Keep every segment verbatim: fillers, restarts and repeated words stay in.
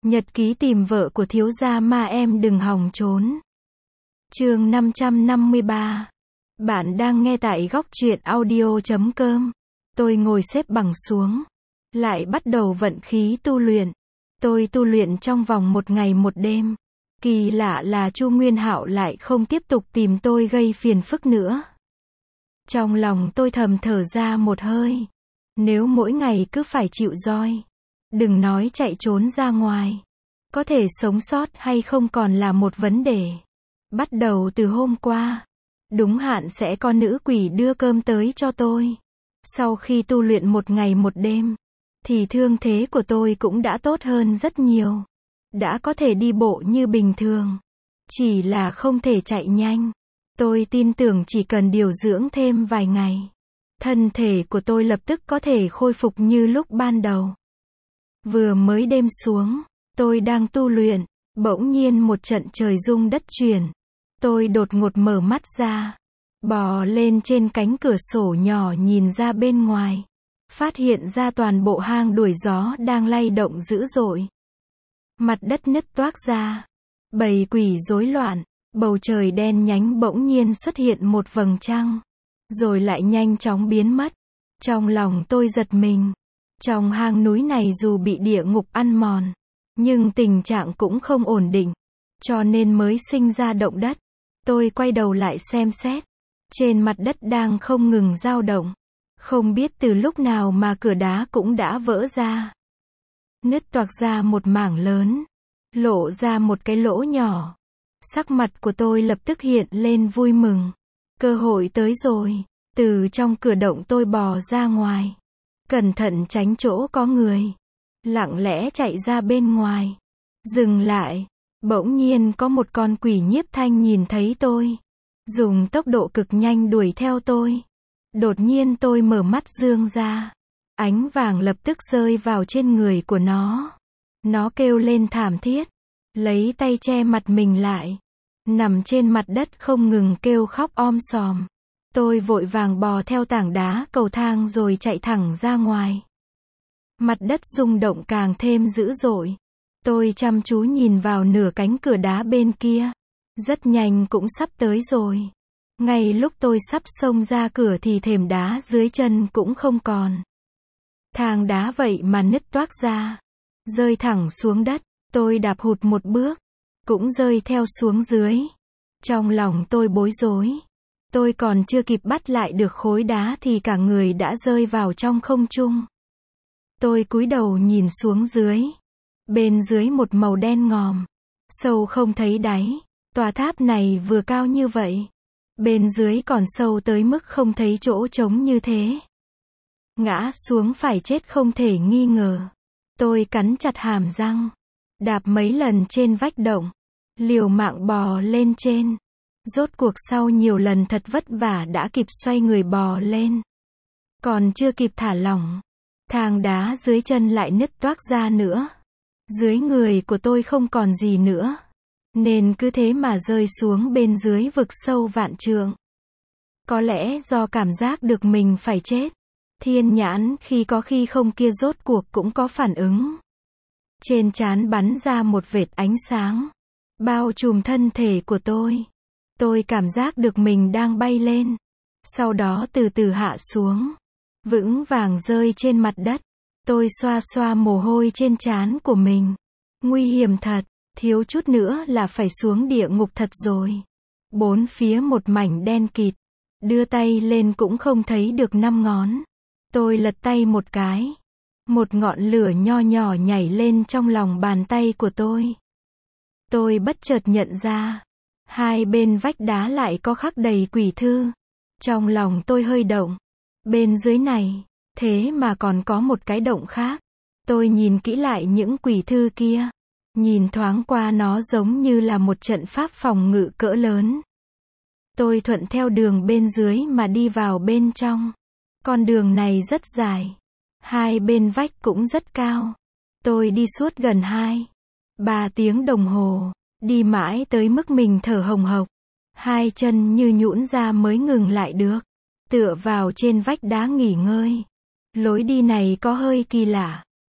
Nhật ký tìm vợ của thiếu gia ma em đừng hòng trốn. Chương năm trăm năm mươi ba. Bạn đang nghe tại góc truyện audio chấm com. Tôi ngồi xếp bằng xuống, lại bắt đầu vận khí tu luyện. Tôi tu luyện trong vòng một ngày một đêm. Kỳ lạ là Chu Nguyên Hạo lại không tiếp tục tìm tôi gây phiền phức nữa. Trong lòng tôi thầm thở ra một hơi. Nếu mỗi ngày cứ phải chịu roi, đừng nói chạy trốn ra ngoài, có thể sống sót hay không còn là một vấn đề. Bắt đầu từ hôm qua, đúng hạn sẽ có nữ quỷ đưa cơm tới cho tôi. Sau khi tu luyện một ngày một đêm, thì thương thế của tôi cũng đã tốt hơn rất nhiều. Đã có thể đi bộ như bình thường. Chỉ là không thể chạy nhanh. Tôi tin tưởng chỉ cần điều dưỡng thêm vài ngày, thân thể của tôi lập tức có thể khôi phục như lúc ban đầu. Vừa mới đêm xuống, tôi đang tu luyện, bỗng nhiên một trận trời rung đất chuyển. Tôi đột ngột mở mắt ra, bò lên trên cánh cửa sổ nhỏ nhìn ra bên ngoài. Phát hiện ra toàn bộ hang đuổi gió đang lay động dữ dội. Mặt đất nứt toác ra, bầy quỷ rối loạn, bầu trời đen nhánh bỗng nhiên xuất hiện một vầng trăng, rồi lại nhanh chóng biến mất. Trong lòng tôi giật mình. Trong hang núi này dù bị địa ngục ăn mòn, nhưng tình trạng cũng không ổn định, cho nên mới sinh ra động đất. Tôi quay đầu lại xem xét. Trên mặt đất đang không ngừng dao động. Không biết từ lúc nào mà cửa đá cũng đã vỡ ra. Nứt toạc ra một mảng lớn, lộ ra một cái lỗ nhỏ. Sắc mặt của tôi lập tức hiện lên vui mừng. Cơ hội tới rồi. Từ trong cửa động tôi bò ra ngoài, cẩn thận tránh chỗ có người, lặng lẽ chạy ra bên ngoài. Dừng lại, bỗng nhiên có một con quỷ nhiếp thanh nhìn thấy tôi, dùng tốc độ cực nhanh đuổi theo tôi. Đột nhiên tôi mở mắt dương ra, ánh vàng lập tức rơi vào trên người của nó. Nó kêu lên thảm thiết, lấy tay che mặt mình lại, nằm trên mặt đất không ngừng kêu khóc om sòm. Tôi vội vàng bò theo tảng đá cầu thang rồi chạy thẳng ra ngoài. Mặt đất rung động càng thêm dữ dội. Tôi chăm chú nhìn vào nửa cánh cửa đá bên kia. Rất nhanh cũng sắp tới rồi. Ngay lúc tôi sắp xông ra cửa thì thềm đá dưới chân cũng không còn. Thang đá vậy mà nứt toác ra, rơi thẳng xuống đất. Tôi đạp hụt một bước, cũng rơi theo xuống dưới. Trong lòng tôi bối rối. Tôi còn chưa kịp bắt lại được khối đá thì cả người đã rơi vào trong không trung. Tôi cúi đầu nhìn xuống dưới. Bên dưới một màu đen ngòm, sâu không thấy đáy. Tòa tháp này vừa cao như vậy, bên dưới còn sâu tới mức không thấy chỗ trống như thế. Ngã xuống phải chết không thể nghi ngờ. Tôi cắn chặt hàm răng, đạp mấy lần trên vách động, liều mạng bò lên trên. Rốt cuộc sau nhiều lần thật vất vả đã kịp xoay người bò lên. Còn chưa kịp thả lỏng, thang đá dưới chân lại nứt toác ra nữa. Dưới người của tôi không còn gì nữa, nên cứ thế mà rơi xuống bên dưới vực sâu vạn trượng. Có lẽ do cảm giác được mình phải chết, thiên nhãn khi có khi không kia rốt cuộc cũng có phản ứng. Trên trán bắn ra một vệt ánh sáng, bao trùm thân thể của tôi. Tôi cảm giác được mình đang bay lên, sau đó từ từ hạ xuống, vững vàng rơi trên mặt đất. Tôi xoa xoa mồ hôi trên trán của mình. Nguy hiểm thật, thiếu chút nữa là phải xuống địa ngục thật rồi. Bốn phía một mảnh đen kịt, đưa tay lên cũng không thấy được năm ngón. Tôi lật tay một cái, một ngọn lửa nho nhỏ nhảy lên trong lòng bàn tay của tôi. Tôi bất chợt nhận ra, hai bên vách đá lại có khắc đầy quỷ thư. Trong lòng tôi hơi động. Bên dưới này, thế mà còn có một cái động khác. Tôi nhìn kỹ lại những quỷ thư kia. Nhìn thoáng qua nó giống như là một trận pháp phòng ngự cỡ lớn. Tôi thuận theo đường bên dưới mà đi vào bên trong. Con đường này rất dài. Hai bên vách cũng rất cao. Tôi đi suốt gần hai, ba tiếng đồng hồ. Đi mãi tới mức mình thở hồng hộc. Hai chân như nhũn ra mới ngừng lại được. Tựa vào trên vách đá nghỉ ngơi. Lối đi này có hơi kỳ lạ.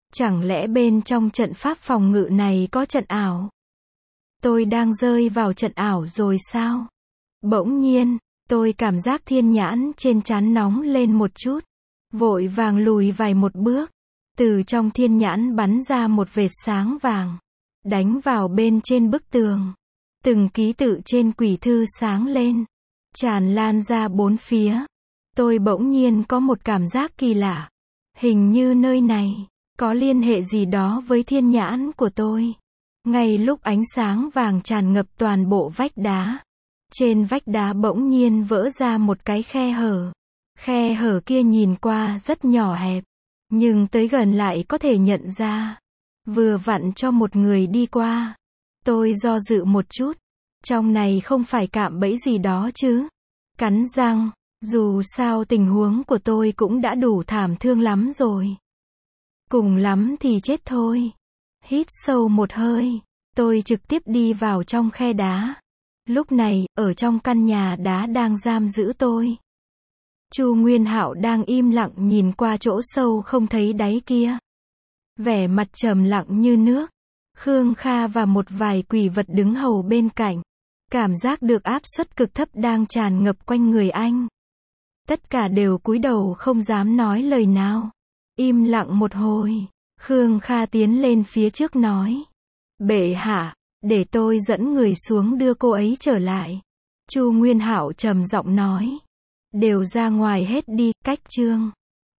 Chẳng lẽ bên trong trận pháp phòng ngự này có trận ảo? Tôi đang rơi vào trận ảo rồi sao? Bỗng nhiên, tôi cảm giác thiên nhãn trên trán nóng lên một chút. Vội vàng lùi vài một bước. Từ trong thiên nhãn bắn ra một vệt sáng vàng. Đánh vào bên trên bức tường. Từng ký tự trên quỷ thư sáng lên. Tràn lan ra bốn phía. Tôi bỗng nhiên có một cảm giác kỳ lạ. Hình như nơi này có liên hệ gì đó với thiên nhãn của tôi. Ngay lúc ánh sáng vàng tràn ngập toàn bộ vách đá. Trên vách đá bỗng nhiên vỡ ra một cái khe hở. Khe hở kia nhìn qua rất nhỏ hẹp. Nhưng tới gần lại có thể nhận ra. Vừa vặn cho một người đi qua. Tôi do dự một chút. Trong này không phải cạm bẫy gì đó chứ. Cắn răng. Dù sao tình huống của tôi cũng đã đủ thảm thương lắm rồi. Cùng lắm thì chết thôi. Hít sâu một hơi. Tôi trực tiếp đi vào trong khe đá. Lúc này, ở trong căn nhà đá đang giam giữ tôi. Chu Nguyên Hạo đang im lặng nhìn qua chỗ sâu không thấy đáy kia. Vẻ mặt trầm lặng như nước. Khương Kha và một vài quỷ vật đứng hầu bên cạnh. Cảm giác được áp suất cực thấp đang tràn ngập quanh người anh. Tất cả đều cúi đầu không dám nói lời nào. Im lặng một hồi. Khương Kha tiến lên phía trước nói. Bệ hạ, để tôi dẫn người xuống đưa cô ấy trở lại. Chu Nguyên Hạo trầm giọng nói. Đều ra ngoài hết đi, cách chương.